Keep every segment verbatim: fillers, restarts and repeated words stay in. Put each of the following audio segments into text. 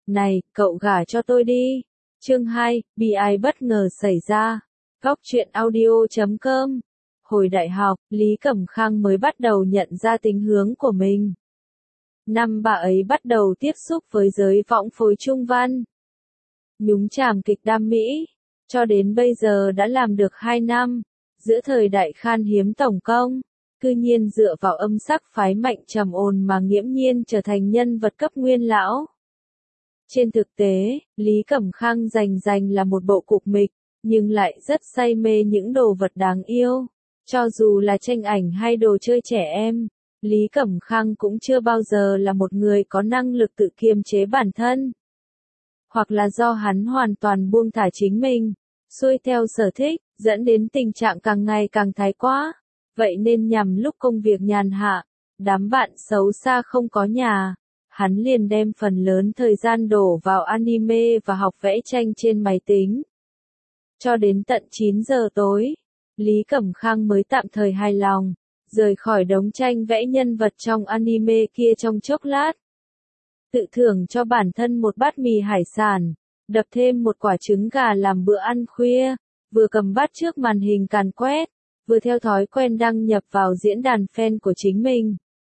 Này, cậu gả cho tôi đi. Chương hai, bi ai bất ngờ xảy ra. Góc truyện audio chấm com. Hồi đại học, Lý Cẩm Khang mới bắt đầu nhận ra tính hướng của mình. Năm bà ấy bắt đầu tiếp xúc với giới võng phối trung văn. Nhúng chàm kịch đam mỹ. Cho đến bây giờ đã làm được hai năm. Giữa thời đại khan hiếm tổng công, cư nhiên dựa vào âm sắc phái mạnh trầm ồn mà nghiễm nhiên trở thành nhân vật cấp nguyên lão. Trên thực tế, Lý Cẩm Khang rành rành là một bộ cục mịch, nhưng lại rất say mê những đồ vật đáng yêu. Cho dù là tranh ảnh hay đồ chơi trẻ em, Lý Cẩm Khang cũng chưa bao giờ là một người có năng lực tự kiềm chế bản thân. Hoặc là do hắn hoàn toàn buông thả chính mình, xuôi theo sở thích, dẫn đến tình trạng càng ngày càng thái quá. Vậy nên nhằm lúc công việc nhàn hạ, đám bạn xấu xa không có nhà, hắn liền đem phần lớn thời gian đổ vào anime và học vẽ tranh trên máy tính. Cho đến tận chín giờ tối, Lý Cẩm Khang mới tạm thời hài lòng, rời khỏi đống tranh vẽ nhân vật trong anime kia trong chốc lát. Tự thưởng cho bản thân một bát mì hải sản, đập thêm một quả trứng gà làm bữa ăn khuya, vừa cầm bát trước màn hình càn quét, vừa theo thói quen đăng nhập vào diễn đàn fan của chính mình.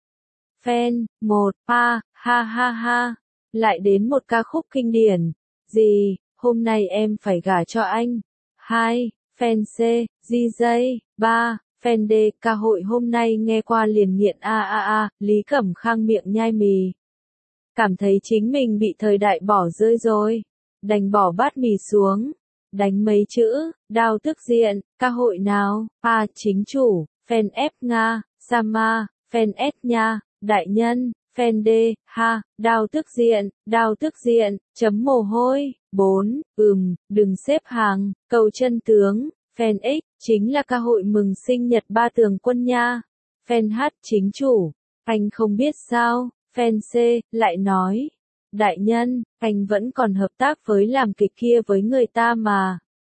Fan, một, pa, ha ha ha, lại đến một ca khúc kinh điển. Gì, hôm nay em phải gả cho anh. Hai, fan C, di jay. Ba, fan D, ca hội hôm nay nghe qua liền nghiện a a a, Lý Cẩm Khang miệng nhai mì. Cảm thấy chính mình bị thời đại bỏ rơi rồi. Đành bỏ bát mì xuống. Đánh mấy chữ, đao tức diện, ca hội nào, A chính chủ, fan F Nga, Sama, fan S nha, đại nhân, fan D, ha, đao tức diện, đao tức diện, chấm mồ hôi. Bốn, ừm, đừng xếp hàng, cầu chân tướng, fan X, chính là ca hội mừng sinh nhật ba tường quân nha. Fan H chính chủ, anh không biết sao, fan C, lại nói. Đại nhân, anh vẫn còn hợp tác với làm kịch kia với người ta mà.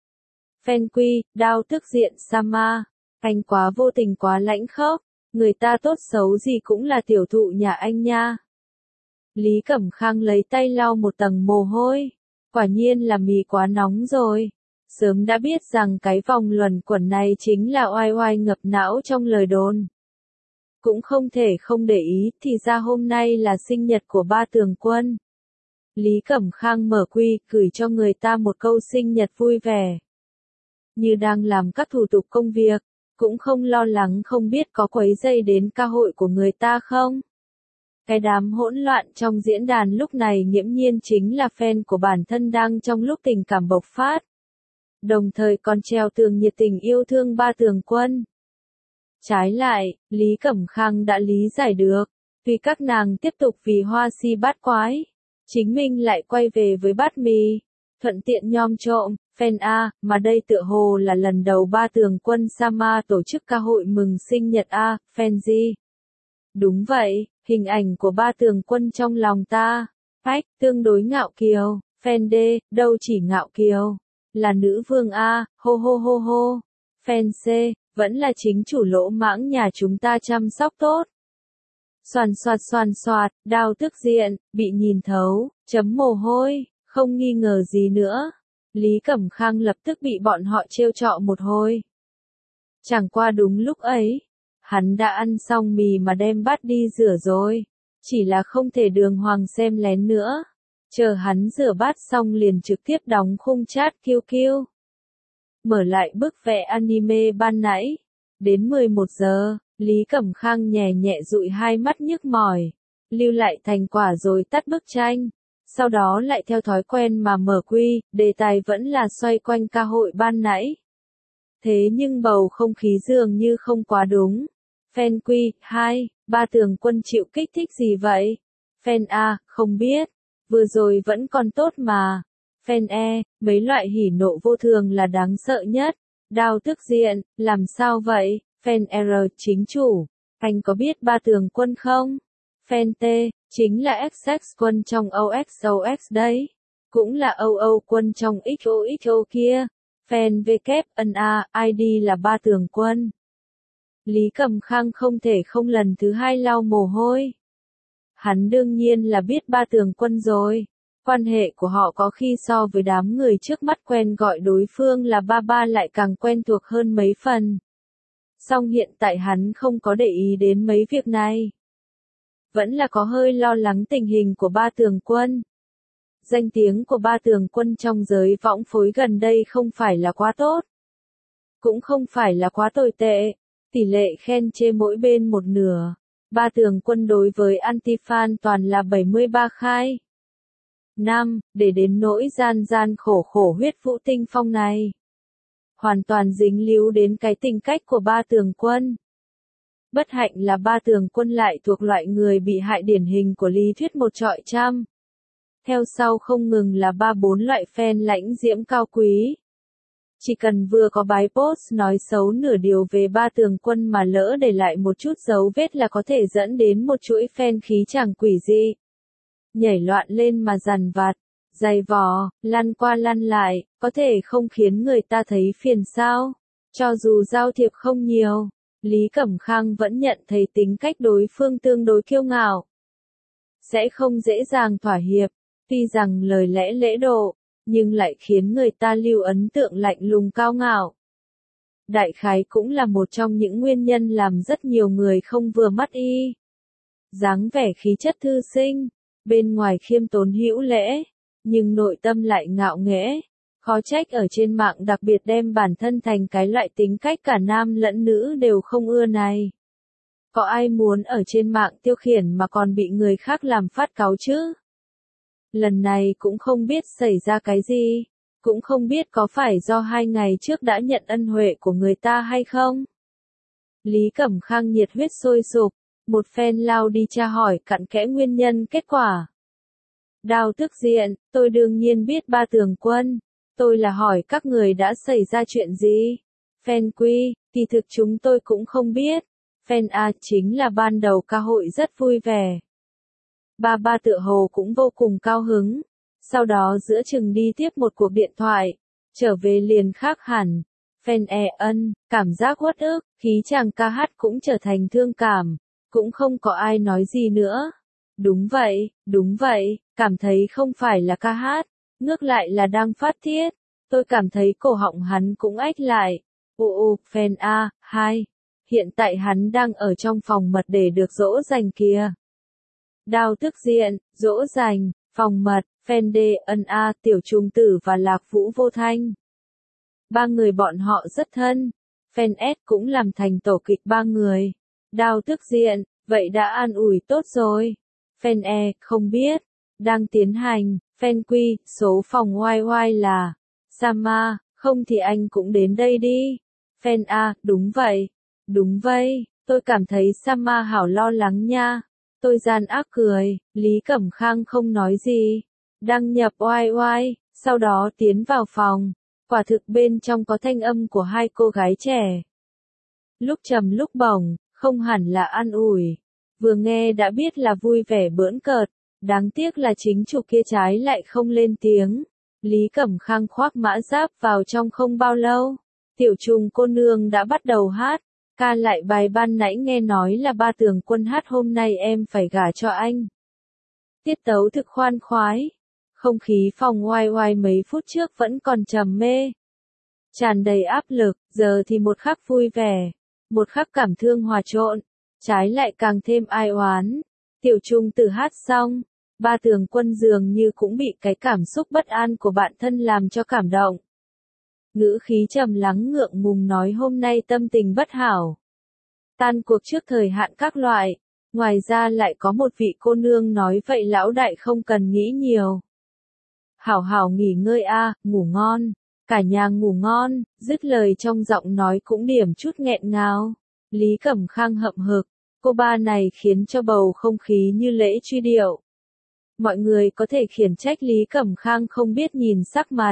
Fan Quy, đao tức diện Sama, anh quá vô tình quá lãnh khốc, người ta tốt xấu gì cũng là tiểu thụ nhà anh nha. Lý Cẩm Khang lấy tay lau một tầng mồ hôi, quả nhiên là mì quá nóng rồi. Sớm đã biết rằng cái vòng luẩn quẩn này chính là oai oai ngập não trong lời đồn. Cũng không thể không để ý, thì ra hôm nay là sinh nhật của ba tường quân. Lý Cẩm Khang mở quy, gửi cho người ta một câu sinh nhật vui vẻ. Như đang làm các thủ tục công việc, cũng không lo lắng không biết có quấy rầy đến ca hội của người ta không. Cái đám hỗn loạn trong diễn đàn lúc này nghiễm nhiên chính là fan của bản thân đang trong lúc tình cảm bộc phát. Đồng thời còn treo tường nhiệt tình yêu thương ba tường quân. Trái lại, Lý Cẩm Khang đã lý giải được, vì các nàng tiếp tục vì hoa si bát quái. Chính mình lại quay về với bát mì, thuận tiện nhom trộm, fan A, mà đây tựa hồ là lần đầu ba tường quân Sama tổ chức ca hội mừng sinh nhật A, fan G. Đúng vậy, hình ảnh của ba tường quân trong lòng ta, ách, tương đối ngạo kiều, fan D, đâu chỉ ngạo kiều, là nữ vương A, hô hô hô hô, fan C, vẫn là chính chủ lỗ mãng nhà chúng ta chăm sóc tốt. Xoàn xoạt xoàn xoạt, đao tức diện, bị nhìn thấu, chấm mồ hôi, không nghi ngờ gì nữa. Lý Cẩm Khang lập tức bị bọn họ trêu trọ một hồi. Chẳng qua đúng lúc ấy, hắn đã ăn xong mì mà đem bát đi rửa rồi. Chỉ là không thể đường hoàng xem lén nữa. Chờ hắn rửa bát xong liền trực tiếp đóng khung chat kiu kiu. Mở lại bức vẽ anime ban nãy. Đến mười một giờ. Lý Cẩm Khang nhẹ nhẹ dụi hai mắt nhức mỏi, lưu lại thành quả rồi tắt bức tranh, sau đó lại theo thói quen mà mở quy, đề tài vẫn là xoay quanh ca hội ban nãy. Thế nhưng bầu không khí dường như không quá đúng. Fan Quy, hai, ba tường quân chịu kích thích gì vậy? Fan A, không biết, vừa rồi vẫn còn tốt mà. Fan E, mấy loại hỉ nộ vô thường là đáng sợ nhất. Đao tức diện, làm sao vậy? Fan R, chính chủ, anh có biết ba tường quân không? Fan T, chính là ích ích quân trong o ích o ích đấy. Cũng là o o quân trong ích o ích o kia. Fan W, N A, i đê là ba tường quân. Lý Cẩm Khang không thể không lần thứ hai lau mồ hôi. Hắn đương nhiên là biết ba tường quân rồi. Quan hệ của họ có khi so với đám người trước mắt quen gọi đối phương là ba ba lại càng quen thuộc hơn mấy phần. Song hiện tại hắn không có để ý đến mấy việc này. Vẫn là có hơi lo lắng tình hình của Ba Tường Quân. Danh tiếng của Ba Tường Quân trong giới võng phối gần đây không phải là quá tốt. Cũng không phải là quá tồi tệ. Tỷ lệ khen chê mỗi bên một nửa. Ba Tường Quân đối với anti-fan toàn là bảy mươi ba khai. năm. Để đến nỗi gian gian khổ khổ huyết vũ tinh phong này. Hoàn toàn dính líu đến cái tính cách của Ba Tường Quân. Bất hạnh là Ba Tường Quân lại thuộc loại người bị hại điển hình của lý thuyết một trọi trăm. Theo sau không ngừng là ba bốn loại fan lãnh diễm cao quý. Chỉ cần vừa có bài post nói xấu nửa điều về Ba Tường Quân mà lỡ để lại một chút dấu vết là có thể dẫn đến một chuỗi fan khí chàng quỷ dị. Nhảy loạn lên mà dằn vặt, giày vò, lăn qua lăn lại, có thể không khiến người ta thấy phiền sao. Cho dù giao thiệp không nhiều, Lý Cẩm Khang vẫn nhận thấy tính cách đối phương tương đối kiêu ngạo. Sẽ không dễ dàng thỏa hiệp, tuy rằng lời lẽ lễ độ, nhưng lại khiến người ta lưu ấn tượng lạnh lùng cao ngạo. Đại khái cũng là một trong những nguyên nhân làm rất nhiều người không vừa mắt y. Dáng vẻ khí chất thư sinh, bên ngoài khiêm tốn hữu lễ, nhưng nội tâm lại ngạo nghễ. Khó trách ở trên mạng đặc biệt đem bản thân thành cái loại tính cách cả nam lẫn nữ đều không ưa này. Có ai muốn ở trên mạng tiêu khiển mà còn bị người khác làm phát cáu chứ? Lần này cũng không biết xảy ra cái gì, cũng không biết có phải do hai ngày trước đã nhận ân huệ của người ta hay không. Lý Cẩm Khang nhiệt huyết sôi sục, một phen lao đi tra hỏi cặn kẽ nguyên nhân kết quả. Đào tức diện, tôi đương nhiên biết Ba Tường Quân, tôi là hỏi các người đã xảy ra chuyện gì. Fan Quy, kỳ thực chúng tôi cũng không biết. Fan A chính là ban đầu ca hội rất vui vẻ. Ba ba tựa hồ cũng vô cùng cao hứng. Sau đó giữa chừng đi tiếp một cuộc điện thoại, trở về liền khác hẳn. Fan E ân, cảm giác uất ức, khí chàng ca hát cũng trở thành thương cảm, cũng không có ai nói gì nữa. Đúng vậy, đúng vậy, cảm thấy không phải là ca hát, ngược lại là đang phát tiết. Tôi cảm thấy cổ họng hắn cũng ếch lại. Ồ ồ, Fan A, hai. Hiện tại hắn đang ở trong phòng mật để được dỗ dành kìa. Đào tức diện, dỗ dành, phòng mật, Fan D, ân A, Tiểu Trung Tử và Lạc Vũ Vô Thanh. Ba người bọn họ rất thân. Fan S cũng làm thành tổ kịch ba người. Đào tức diện, vậy đã an ủi tốt rồi. Fan E, không biết. Đang tiến hành. Fan Q, số phòng oai oai là Sama, không thì anh cũng đến đây đi. Fan A, đúng vậy. Đúng vậy, tôi cảm thấy Sama hảo lo lắng nha. Tôi gian ác cười, Lý Cẩm Khang không nói gì. Đăng nhập oai oai, sau đó tiến vào phòng. Quả thực bên trong có thanh âm của hai cô gái trẻ. Lúc trầm lúc bổng, không hẳn là an ủi. Vừa nghe đã biết là vui vẻ bỡn cợt. Đáng tiếc là chính chủ kia trái lại không lên tiếng. Lý Cẩm Khang khoác mã giáp vào trong không bao lâu. Tiểu Trùng cô nương đã bắt đầu hát. Ca lại bài ban nãy nghe nói là Ba Tường Quân hát hôm nay em phải gả cho anh. Tiết tấu thực khoan khoái. Không khí phòng oai oai mấy phút trước vẫn còn trầm mê. Tràn đầy áp lực, giờ thì một khắc vui vẻ. Một khắc cảm thương hòa trộn. Trái lại càng thêm ai oán. Tiểu Trung Tử hát xong. Ba Tường Quân dường như cũng bị cái cảm xúc bất an của bạn thân làm cho cảm động. Ngữ khí trầm lắng ngượng ngùng nói hôm nay tâm tình bất hảo. Tan cuộc trước thời hạn các loại. Ngoài ra lại có một vị cô nương nói vậy lão đại không cần nghĩ nhiều. Hảo hảo nghỉ ngơi a, ngủ ngon. Cả nhà ngủ ngon, dứt lời trong giọng nói cũng điểm chút nghẹn ngào. Lý Cẩm Khang hậm hực. Cô ba này khiến cho bầu không khí như lễ truy điệu. Mọi người có thể khiển trách Lý Cẩm Khang không biết nhìn sắc mặt.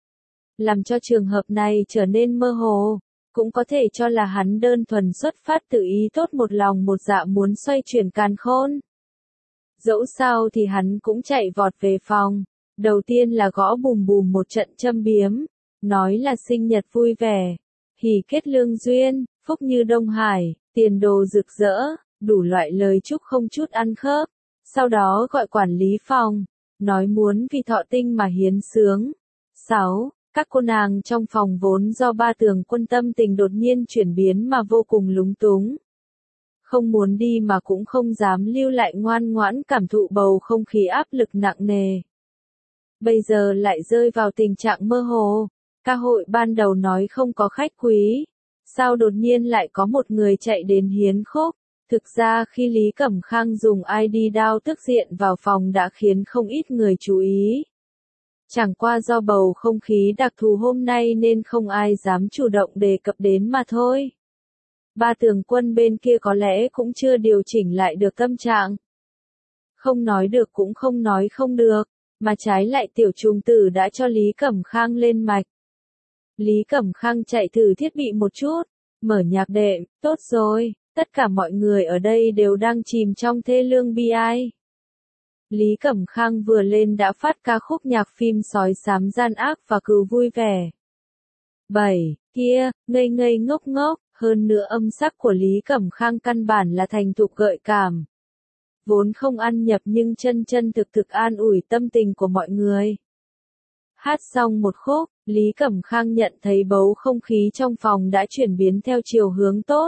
Làm cho trường hợp này trở nên mơ hồ, cũng có thể cho là hắn đơn thuần xuất phát tự ý tốt một lòng một dạ muốn xoay chuyển càn khôn. Dẫu sao thì hắn cũng chạy vọt về phòng, đầu tiên là gõ bùm bùm một trận châm biếm, nói là sinh nhật vui vẻ, hỷ kết lương duyên, phúc như Đông Hải, tiền đồ rực rỡ, đủ loại lời chúc không chút ăn khớp, sau đó gọi quản lý phòng, nói muốn vì thọ tinh mà hiến sướng. sáu. Các cô nàng trong phòng vốn do Ba Tường Quân tâm tình đột nhiên chuyển biến mà vô cùng lúng túng. Không muốn đi mà cũng không dám lưu lại ngoan ngoãn cảm thụ bầu không khí áp lực nặng nề. Bây giờ lại rơi vào tình trạng mơ hồ. Ca hội ban đầu nói không có khách quý. Sao đột nhiên lại có một người chạy đến hiến khúc? Thực ra khi Lý Cẩm Khang dùng i đê đao tức diện vào phòng đã khiến không ít người chú ý. Chẳng qua do bầu không khí đặc thù hôm nay nên không ai dám chủ động đề cập đến mà thôi. Ba Tường Quân bên kia có lẽ cũng chưa điều chỉnh lại được tâm trạng. Không nói được cũng không nói không được, mà trái lại tiểu trùng tử đã cho Lý Cẩm Khang lên mạch. Lý Cẩm Khang chạy thử thiết bị một chút, mở nhạc đệm, tốt rồi, tất cả mọi người ở đây đều đang chìm trong thê lương bi ai. Lý Cẩm Khang vừa lên đã phát ca khúc nhạc phim Sói Xám Gian Ác và Cừu Vui Vẻ. bảy. Kia, ngây ngây ngốc ngốc, hơn nữa âm sắc của Lý Cẩm Khang căn bản là thành thục gợi cảm. Vốn không ăn nhập nhưng chân chân thực thực an ủi tâm tình của mọi người. Hát xong một khúc, Lý Cẩm Khang nhận thấy bầu không khí trong phòng đã chuyển biến theo chiều hướng tốt.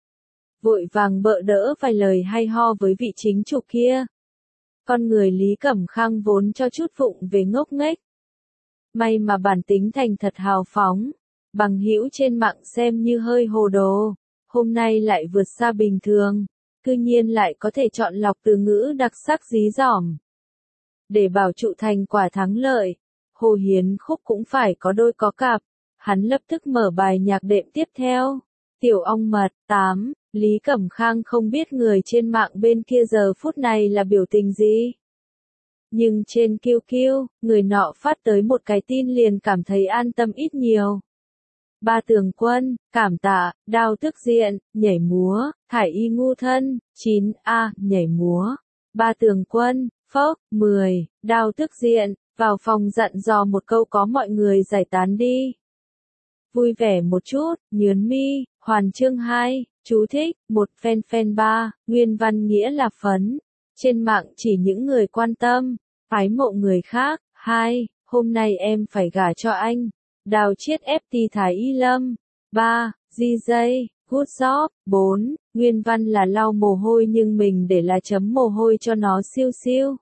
Vội vàng bợ đỡ vài lời hay ho với vị chính chủ kia. Con người Lý Cẩm Khang vốn cho chút vụng về ngốc nghếch. May mà bản tính thành thật hào phóng, bằng hữu trên mạng xem như hơi hồ đồ, hôm nay lại vượt xa bình thường, cư nhiên lại có thể chọn lọc từ ngữ đặc sắc dí dỏm. Để bảo trụ thành quả thắng lợi, Hồ Hiến Khúc cũng phải có đôi có cặp, hắn lập tức mở bài nhạc đệm tiếp theo. Tiểu ong mật. tám. Lý Cẩm Khang không biết người trên mạng bên kia giờ phút này là biểu tình gì. Nhưng trên Q Q, người nọ phát tới một cái tin liền cảm thấy an tâm ít nhiều. Ba Tường Quân, cảm tạ, đao tức diện, nhảy múa, thải y ngu thân, chín A, nhảy múa. Ba Tường Quân, phốc, mười, đao tức diện, vào phòng dặn dò một câu có mọi người giải tán đi. Vui vẻ một chút, nhớn mi, hoàn chương hai, chú thích, một fan fan ba, nguyên văn nghĩa là phấn. Trên mạng chỉ những người quan tâm, ái mộ người khác. hai, hôm nay em phải gả cho anh. Đào Chiết ép tê Thái Y Lâm. ba, gi dây, good job. bốn, nguyên văn là lau mồ hôi nhưng mình để là chấm mồ hôi cho nó siêu siêu.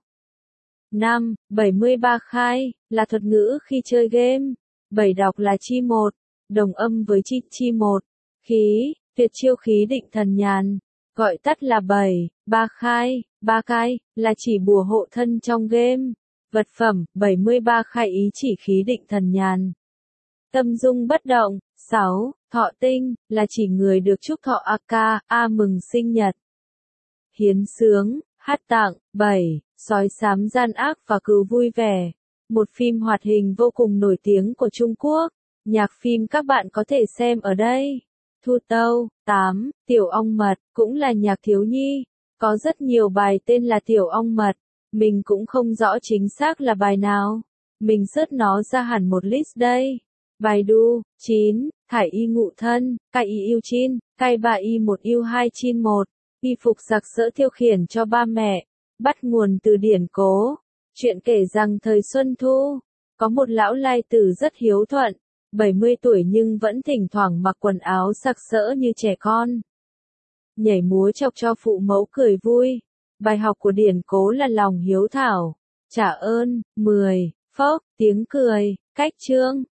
năm, bảy mươi ba khai, là thuật ngữ khi chơi game. bảy đọc là chi một, đồng âm với chi chi một. Khí, tuyệt chiêu khí định thần nhàn, gọi tắt là bảy, ba khai, ba cai, là chỉ bùa hộ thân trong game. Vật phẩm, bảy mươi ba khai ý chỉ khí định thần nhàn. Tâm dung bất động. sáu, thọ tinh, là chỉ người được chúc thọ a ca, a mừng sinh nhật. Hiến sướng, hát tặng. bảy, Sói Xám Gian Ác và Cừu Vui Vẻ. Một phim hoạt hình vô cùng nổi tiếng của Trung Quốc. Nhạc phim các bạn có thể xem ở đây. Thu Tâu. tám, Tiểu ong mật, cũng là nhạc thiếu nhi. Có rất nhiều bài tên là Tiểu ong mật. Mình cũng không rõ chính xác là bài nào. Mình search nó ra hẳn một list đây. Baidu. chín, Thải y ngụ thân, cai y yêu chin, cai ba y một yêu hai chin một. Y phục sặc sỡ tiêu khiển cho ba mẹ. Bắt nguồn từ điển cố. Chuyện kể rằng thời Xuân Thu, có một lão lai tử rất hiếu thuận, bảy mươi tuổi nhưng vẫn thỉnh thoảng mặc quần áo sặc sỡ như trẻ con. Nhảy múa chọc cho phụ mẫu cười vui. Bài học của điển cố là lòng hiếu thảo. Trả ơn. mười, phốc, tiếng cười, cách chương.